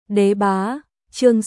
Đế bá, chương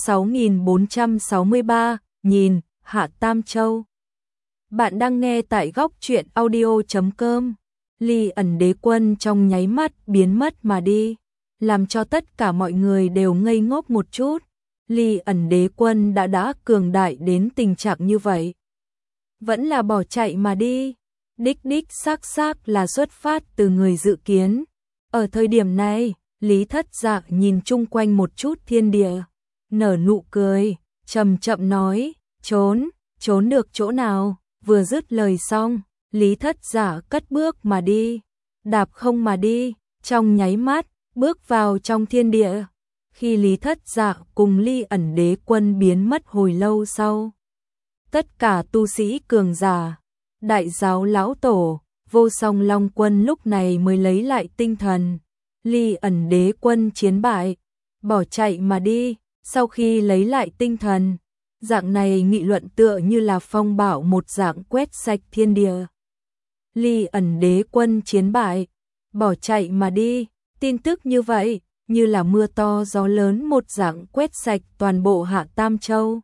6463, nhìn, Hạ Tam Châu. Bạn đang nghe tại góc truyện audio.com. Ly ẩn đế quân trong nháy mắt biến mất mà đi, làm cho tất cả mọi người đều ngây ngốc một chút. Ly ẩn đế quân đã cường đại đến tình trạng như vậy, vẫn là bỏ chạy mà đi. Đích xác là xuất phát từ người dự kiến. Ở thời điểm này, Lý Thất Dạ nhìn chung quanh một chút thiên địa, nở nụ cười, chậm chậm nói, trốn được chỗ nào? Vừa dứt lời xong, Lý Thất Dạ cất bước mà đi, đạp không mà đi, trong nháy mắt, bước vào trong thiên địa. Khi Lý Thất Dạ cùng Ly ẩn đế quân biến mất hồi lâu sau, tất cả tu sĩ cường giả, đại giáo lão tổ, Vô Song Long quân lúc này mới lấy lại tinh thần. Ly ẩn đế quân chiến bại, bỏ chạy mà đi. Sau khi lấy lại tinh thần, dạng này nghị luận tựa như là phong bạo một dạng quét sạch thiên địa. Ly ẩn đế quân chiến bại, bỏ chạy mà đi, tin tức như vậy, như là mưa to gió lớn một dạng quét sạch toàn bộ Hạ Tam Châu.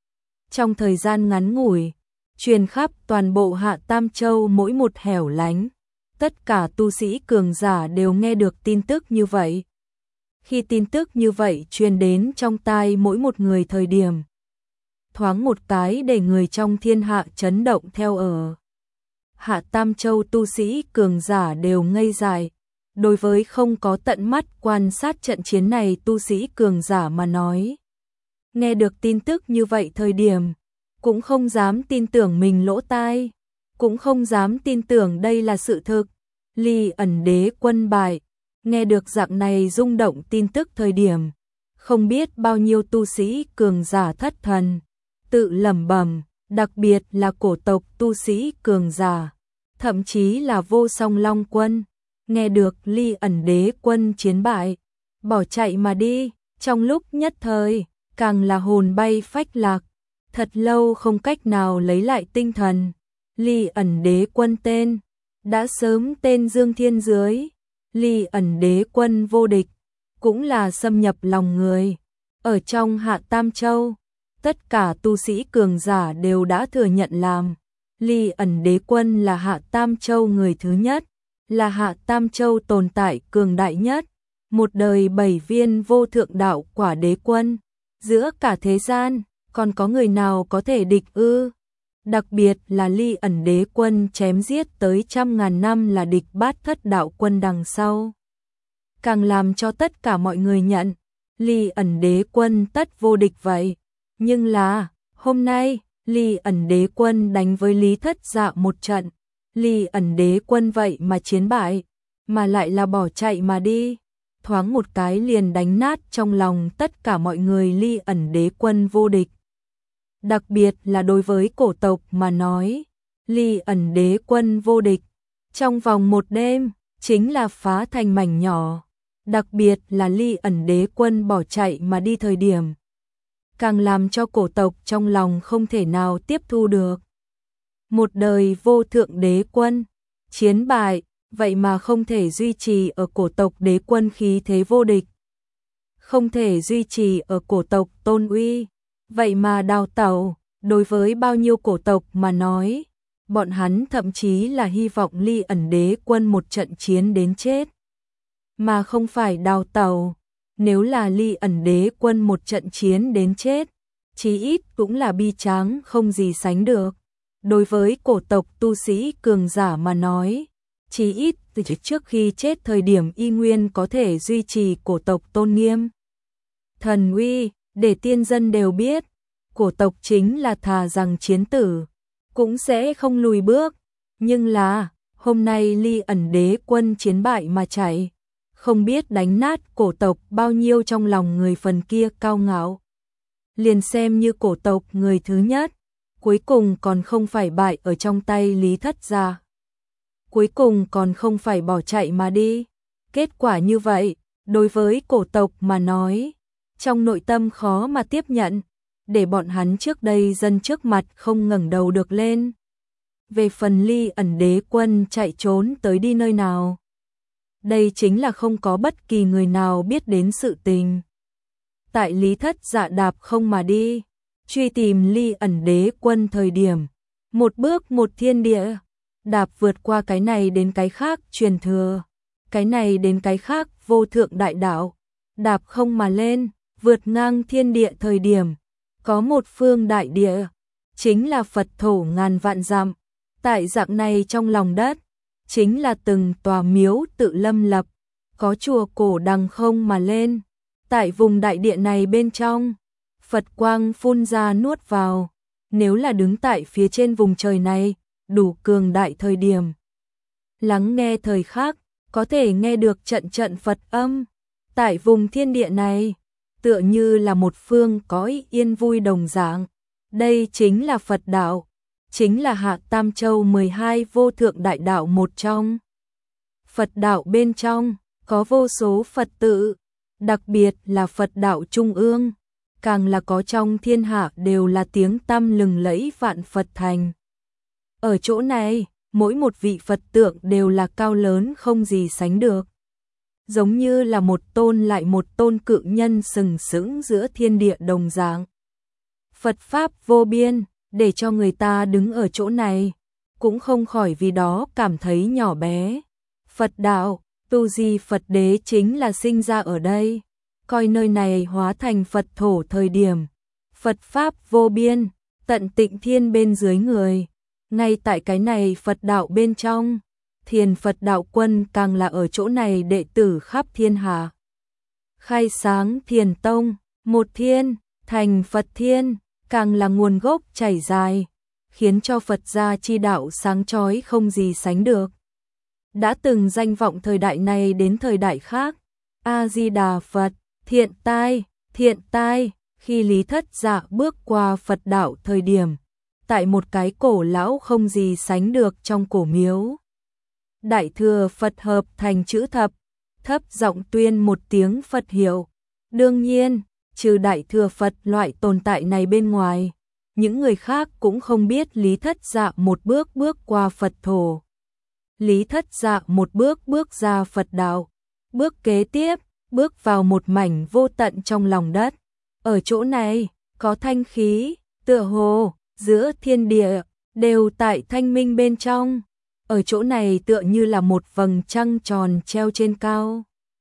Trong thời gian ngắn ngủi, truyền khắp toàn bộ Hạ Tam Châu mỗi một hẻo lánh, tất cả tu sĩ cường giả đều nghe được tin tức như vậy. Khi tin tức như vậy truyền đến trong tai mỗi một người thời điểm, thoáng một cái để người trong thiên hạ chấn động theo ở. Hạ Tam Châu tu sĩ cường giả đều ngây dại. Đối với không có tận mắt quan sát trận chiến này tu sĩ cường giả mà nói, nghe được tin tức như vậy thời điểm, cũng không dám tin tưởng mình lỗ tai, cũng không dám tin tưởng đây là sự thực. Ly ẩn đế quân bại, nghe được dạng này rung động tin tức thời điểm, không biết bao nhiêu tu sĩ cường giả thất thần, tự lẩm bẩm, đặc biệt là cổ tộc tu sĩ cường giả, thậm chí là Vô Song Long quân, nghe được Ly ẩn đế quân chiến bại, bỏ chạy mà đi, trong lúc nhất thời, càng là hồn bay phách lạc, thật lâu không cách nào lấy lại tinh thần. Ly ẩn đế quân tên, đã sớm tên Dương Thiên Dưới. Ly ẩn đế quân vô địch, cũng là xâm nhập lòng người. Ở trong Hạ Tam Châu, tất cả tu sĩ cường giả đều đã thừa nhận làm Ly ẩn đế quân là Hạ Tam Châu người thứ nhất, là Hạ Tam Châu tồn tại cường đại nhất, một đời 7 viên vô thượng đạo quả đế quân, giữa cả thế gian, còn có người nào có thể địch ư? Đặc biệt là Ly ẩn đế quân chém giết tới trăm ngàn năm là địch Bát Thất đạo quân đằng sau, càng làm cho tất cả mọi người nhận Ly ẩn đế quân tất vô địch vậy. Nhưng là, hôm nay, Ly ẩn đế quân đánh với Lý Thất Dạ một trận, Ly ẩn đế quân vậy mà chiến bại, mà lại là bỏ chạy mà đi, thoáng một cái liền đánh nát trong lòng tất cả mọi người Ly ẩn đế quân vô địch. Đặc biệt là đối với cổ tộc mà nói, Ly ẩn đế quân vô địch, trong vòng một đêm, chính là phá thành mảnh nhỏ. Đặc biệt là Ly ẩn đế quân bỏ chạy mà đi thời điểm, càng làm cho cổ tộc trong lòng không thể nào tiếp thu được. Một đời vô thượng đế quân, chiến bại, vậy mà không thể duy trì ở cổ tộc đế quân khí thế vô địch. Không thể duy trì ở cổ tộc tôn uy, vậy mà đào tẩu. Đối với bao nhiêu cổ tộc mà nói, bọn hắn thậm chí là hy vọng Ly ẩn đế quân một trận chiến đến chết, mà không phải đào tẩu. Nếu là Ly ẩn đế quân một trận chiến đến chết, chí ít cũng là bi tráng không gì sánh được. Đối với cổ tộc tu sĩ cường giả mà nói, chí ít từ trước khi chết thời điểm y nguyên có thể duy trì cổ tộc tôn nghiêm, thần uy, để tiên dân đều biết, cổ tộc chính là thà rằng chiến tử, cũng sẽ không lùi bước. Nhưng là, hôm nay Ly ẩn đế quân chiến bại mà chạy, không biết đánh nát cổ tộc bao nhiêu trong lòng người phần kia cao ngạo. Liền xem như cổ tộc người thứ nhất, cuối cùng còn không phải bại ở trong tay Lý Thất Dạ. Cuối cùng còn không phải bỏ chạy mà đi. Kết quả như vậy, đối với cổ tộc mà nói, trong nội tâm khó mà tiếp nhận, để bọn hắn trước đây dân trước mặt không ngẩng đầu được lên. Về phần Ly ẩn đế quân chạy trốn tới đi nơi nào, đây chính là không có bất kỳ người nào biết đến sự tình. tại Lý Thất Dạ đạp không mà đi, truy tìm Ly ẩn đế quân thời điểm, một bước một thiên địa, đạp vượt qua cái này đến cái khác truyền thừa, cái này đến cái khác vô thượng đại đạo, đạp không mà lên, vượt ngang thiên địa thời điểm, có một phương đại địa, chính là Phật thổ ngàn vạn dặm, tại dạng này trong lòng đất, chính là từng tòa miếu tự lâm lập, có chùa cổ đằng không mà lên, tại vùng đại địa này bên trong, Phật quang phun ra nuốt vào, nếu là đứng tại phía trên vùng trời này, đủ cường đại thời điểm. Lắng nghe thời khắc, có thể nghe được trận trận Phật âm, tại vùng thiên địa này, tựa như là một phương cõi yên vui đồng dạng. Đây chính là Phật đạo, chính là Hạ Tam Châu 12 vô thượng đại đạo một trong. Phật đạo bên trong, có vô số Phật tự, đặc biệt là Phật đạo Trung ương, càng là có trong thiên hạ đều là tiếng tăm lừng lẫy vạn Phật thành. Ở chỗ này, mỗi một vị Phật tượng đều là cao lớn không gì sánh được. Giống như là một tôn lại một tôn cự nhân sừng sững giữa thiên địa đồng dạng. Phật Pháp vô biên, để cho người ta đứng ở chỗ này, cũng không khỏi vì đó cảm thấy nhỏ bé. Phật đạo, tu di Phật đế chính là sinh ra ở đây, coi nơi này hóa thành Phật thổ thời điểm. Phật Pháp vô biên, tận tịnh thiên bên dưới người, ngay tại cái này Phật đạo bên trong, Thiền Phật đạo quân càng là ở chỗ này đệ tử khắp thiên hạ. Khai sáng Thiền Tông, một thiên, thành Phật thiên, càng là nguồn gốc chảy dài, khiến cho Phật gia chi đạo sáng chói không gì sánh được. Đã từng danh vọng thời đại này đến thời đại khác, A-di-đà Phật, thiện tai, khi Lý Thất Dạ bước qua Phật đạo thời điểm, tại một cái cổ lão không gì sánh được trong cổ miếu. Đại thừa Phật hợp thành chữ thập, thấp giọng tuyên một tiếng Phật hiệu. Đương nhiên, trừ đại thừa Phật loại tồn tại này bên ngoài, những người khác cũng không biết Lý Thất Dạ một bước bước qua Phật thổ. Lý Thất Dạ một bước bước ra Phật đạo, bước kế tiếp, bước vào một mảnh vô tận trong lòng đất. Ở chỗ này, có thanh khí, tựa hồ, giữa thiên địa, đều tại thanh minh bên trong. Ở chỗ này tựa như là một vầng trăng tròn treo trên cao.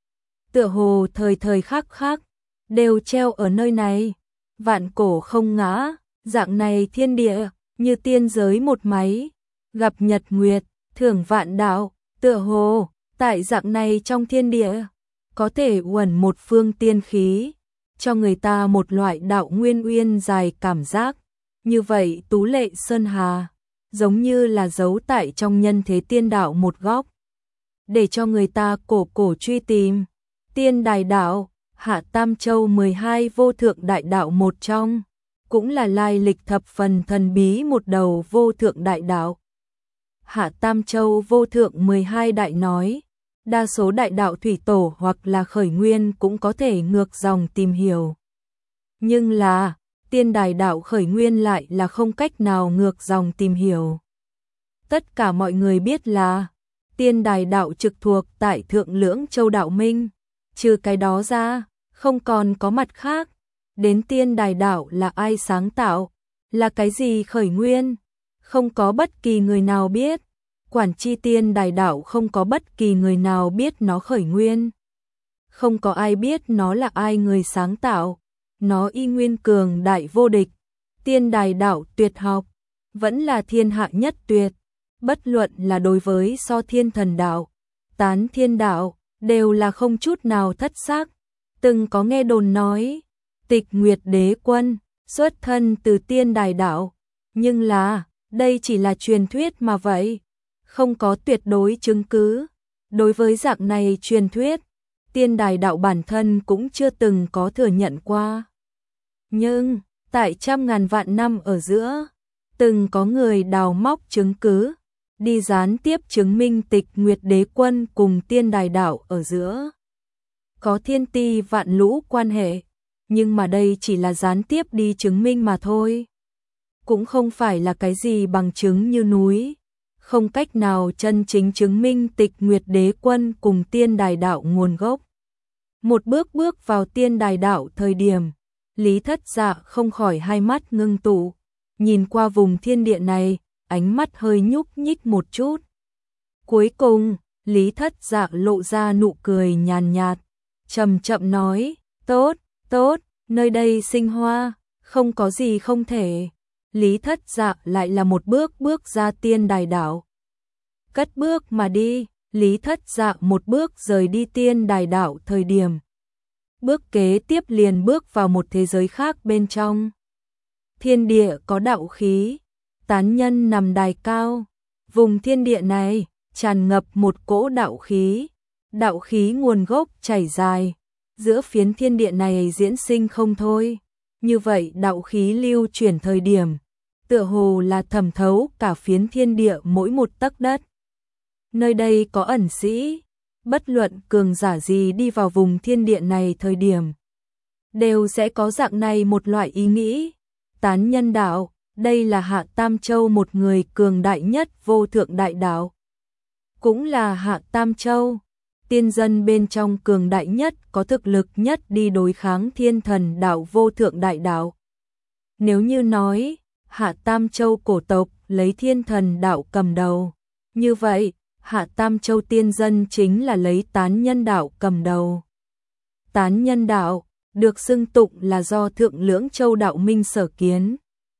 Tựa hồ thời thời khắc khắc, đều treo ở nơi này. Vạn cổ không ngã, dạng này thiên địa, như tiên giới một máy. Gặp nhật nguyệt, thưởng vạn đạo, tựa hồ, tại dạng này trong thiên địa, có thể uẩn một phương tiên khí, cho người ta một loại đạo nguyên uyên dài cảm giác. Như vậy tú lệ sơn hà, giống như là giấu tại trong nhân thế tiên đạo một góc, để cho người ta cổ cổ truy tìm. Tiên đài đạo, Hạ Tam Châu 12 vô thượng đại đạo một trong, cũng là lai lịch thập phần thần bí một đầu vô thượng đại đạo. Hạ Tam Châu vô thượng 12 đại nói, đa số đại đạo thủy tổ hoặc là khởi nguyên cũng có thể ngược dòng tìm hiểu. Nhưng là, tiên đài đạo khởi nguyên lại là không cách nào ngược dòng tìm hiểu. Tất cả mọi người biết là, tiên đài đạo trực thuộc tại Thượng Lưỡng Châu Đạo Minh, trừ cái đó ra, không còn có mặt khác. Đến tiên đài đạo là ai sáng tạo, là cái gì khởi nguyên, không có bất kỳ người nào biết. Quản chi tiên đài đạo không có bất kỳ người nào biết nó khởi nguyên. Không có ai biết nó là ai người sáng tạo, nó y nguyên cường đại vô địch. Tiên đài đạo tuyệt học, vẫn là thiên hạ nhất tuyệt, bất luận là đối với so thiên thần đạo, tán thiên đạo, đều là không chút nào thất xác. Từng có nghe đồn nói, Tịch Nguyệt Đế Quân xuất thân từ tiên đài đạo, nhưng là, đây chỉ là truyền thuyết mà vậy, không có tuyệt đối chứng cứ. Đối với dạng này truyền thuyết, tiên đài đạo bản thân cũng chưa từng có thừa nhận qua. Nhưng, tại trăm ngàn vạn năm ở giữa, từng có người đào móc chứng cứ, đi gián tiếp chứng minh Tịch Nguyệt Đế Quân cùng tiên đài đạo ở giữa có thiên ti vạn lũ quan hệ, nhưng mà đây chỉ là gián tiếp đi chứng minh mà thôi. Cũng không phải là cái gì bằng chứng như núi, không cách nào chân chính chứng minh Tịch Nguyệt Đế Quân cùng tiên đài đạo nguồn gốc. Một bước bước vào tiên đài đạo thời điểm, Lý Thất Dạ không khỏi hai mắt ngưng tụ, nhìn qua vùng thiên địa này, ánh mắt hơi nhúc nhích một chút. Cuối cùng, Lý Thất Dạ lộ ra nụ cười nhàn nhạt, chậm chậm nói, tốt, tốt, nơi đây sinh hoa, không có gì không thể. Lý Thất Dạ lại là một bước bước ra tiên đài đảo. Cất bước mà đi, Lý Thất Dạ một bước rời đi tiên đài đảo thời điểm. Bước kế tiếp liền bước vào một thế giới khác bên trong. Thiên địa có đạo khí, tán nhân nằm đài cao. Vùng thiên địa này tràn ngập một cỗ đạo khí nguồn gốc chảy dài, giữa phiến thiên địa này diễn sinh không thôi. Như vậy đạo khí lưu chuyển thời điểm, tựa hồ là thẩm thấu cả phiến thiên địa mỗi một tấc đất. Nơi đây có ẩn sĩ, bất luận cường giả gì đi vào vùng thiên địa này thời điểm, đều sẽ có dạng này một loại ý nghĩ. Tán nhân đạo, đây là Hạ Tam Châu một người cường đại nhất vô thượng đại đạo. Cũng là Hạ Tam Châu, tiên dân bên trong cường đại nhất, có thực lực nhất đi đối kháng thiên thần đạo vô thượng đại đạo. Nếu như nói, Hạ Tam Châu cổ tộc lấy thiên thần đạo cầm đầu, như vậy, Hạ Tam Châu tiên dân chính là lấy tán nhân đạo cầm đầu. Tán nhân đạo, được xưng tụng là do Thượng Lưỡng Châu đạo minh sở kiến.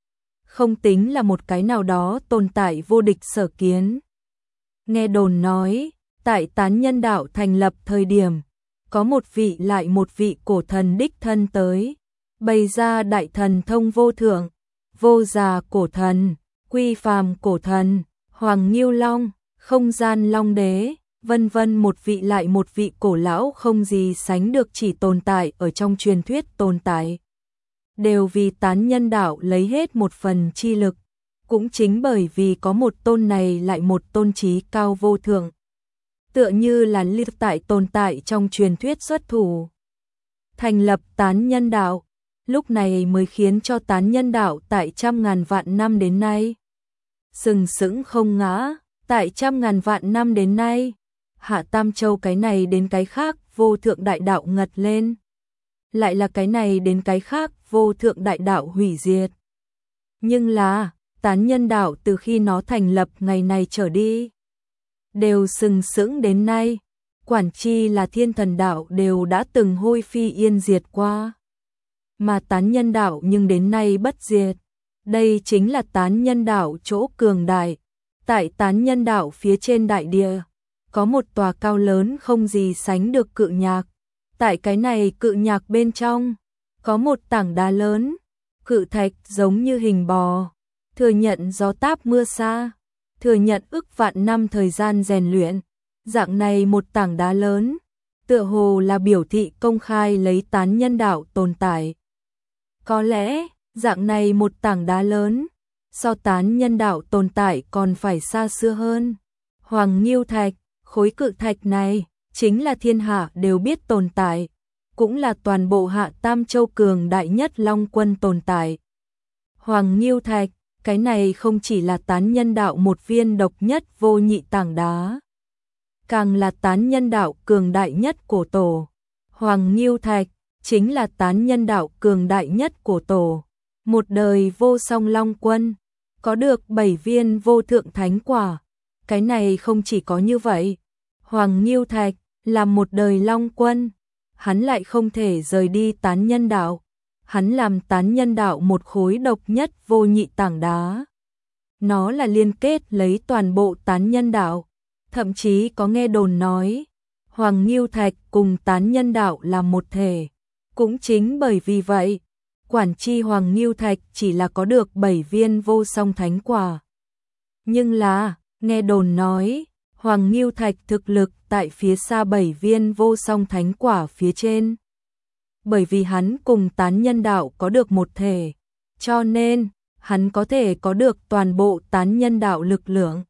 Không tính là một cái nào đó tồn tại vô địch sở kiến. Nghe đồn nói, tại tán nhân đạo thành lập thời điểm, có một vị lại một vị cổ thần đích thân tới, bày ra đại thần thông vô thượng, vô già cổ thần, quy phàm cổ thần, Hoàng Nghiêu Long, không gian Long Đế, vân vân, một vị lại một vị cổ lão không gì sánh được chỉ tồn tại ở trong truyền thuyết tồn tại. Đều vì tán nhân đạo lấy hết một phần chi lực, cũng chính bởi vì có một tôn này lại một tôn trí cao vô thượng. Tựa như là liệt tại tồn tại trong truyền thuyết xuất thủ. Thành lập tán nhân đạo, lúc này mới khiến cho tán nhân đạo tại trăm ngàn vạn năm đến nay sừng sững không ngã. Tại trăm ngàn vạn năm đến nay, Hạ Tam Châu cái này đến cái khác vô thượng đại đạo ngật lên. Lại là cái này đến cái khác vô thượng đại đạo hủy diệt. Nhưng là, tán nhân đạo từ khi nó thành lập ngày này trở đi, đều sừng sững đến nay, quản chi là thiên thần đạo đều đã từng hôi phi yên diệt qua. Mà tán nhân đạo nhưng đến nay bất diệt. Đây chính là tán nhân đạo chỗ cường đại. Tại tán nhân đạo phía trên đại địa, có một tòa cao lớn không gì sánh được cự nhạc. Tại cái này cự nhạc bên trong, có một tảng đá lớn, cự thạch giống như hình bò, thừa nhận gió táp mưa xa, thừa nhận ức vạn năm thời gian rèn luyện. Dạng này một tảng đá lớn, tựa hồ là biểu thị công khai lấy tán nhân đạo tồn tại. Có lẽ, dạng này một tảng đá lớn, so tán nhân đạo tồn tại còn phải xa xưa hơn. Hoàng Nghiêu Thạch, khối cự thạch này, chính là thiên hạ đều biết tồn tại, cũng là toàn bộ Hạ Tam Châu cường đại nhất Long Quân tồn tại. Hoàng Nghiêu Thạch, cái này không chỉ là tán nhân đạo một viên độc nhất vô nhị tảng đá, càng là tán nhân đạo cường đại nhất cổ tổ. Hoàng Nghiêu Thạch, chính là tán nhân đạo cường đại nhất cổ tổ. Một đời vô song Long Quân, có được 7 viên vô thượng thánh quả. Cái này không chỉ có như vậy, Hoàng Nghiêu Thạch làm một đời Long Quân, hắn lại không thể rời đi tán nhân đạo. Hắn làm tán nhân đạo một khối độc nhất vô nhị tảng đá. Nó là liên kết lấy toàn bộ tán nhân đạo. Thậm chí có nghe đồn nói, Hoàng Nghiêu Thạch cùng tán nhân đạo là một thể. Cũng chính bởi vì vậy, quản chi Hoàng Nghiêu Thạch chỉ là có được 7 viên vô song thánh quả. Nhưng là, nghe đồn nói, Hoàng Nghiêu Thạch thực lực tại phía xa 7 viên vô song thánh quả phía trên. Bởi vì hắn cùng tán nhân đạo có được một thể, cho nên, hắn có thể có được toàn bộ tán nhân đạo lực lượng.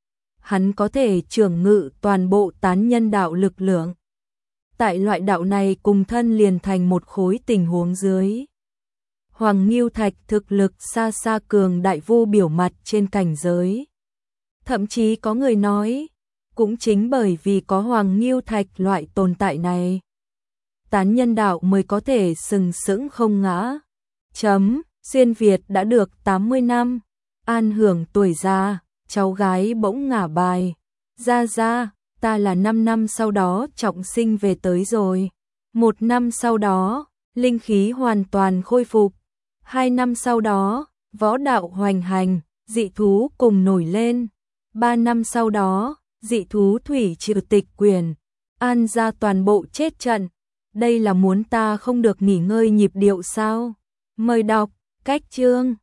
Hắn có thể trưởng ngự toàn bộ tán nhân đạo lực lượng. Tại loại đạo này cùng thân liền thành một khối tình huống dưới. Hoàng Nghiêu Thạch thực lực xa xa cường đại vô biểu mặt trên cảnh giới. Thậm chí có người nói, cũng chính bởi vì có Hoàng Nghiêu Thạch loại tồn tại này, tán nhân đạo mới có thể sừng sững không ngã. Xuyên Việt đã được 80 năm, an hưởng tuổi già, cháu gái bỗng ngả bài. Ra, ta là 5 năm sau đó trọng sinh về tới rồi. 1 năm sau đó, linh khí hoàn toàn khôi phục. 2 năm sau đó, võ đạo hoành hành, dị thú cùng nổi lên. 3 năm sau đó, dị thú thủy trừ tịch quyền, an ra toàn bộ chết trận. Đây là muốn ta không được nghỉ ngơi nhịp điệu sao? Mời đọc, cách chương.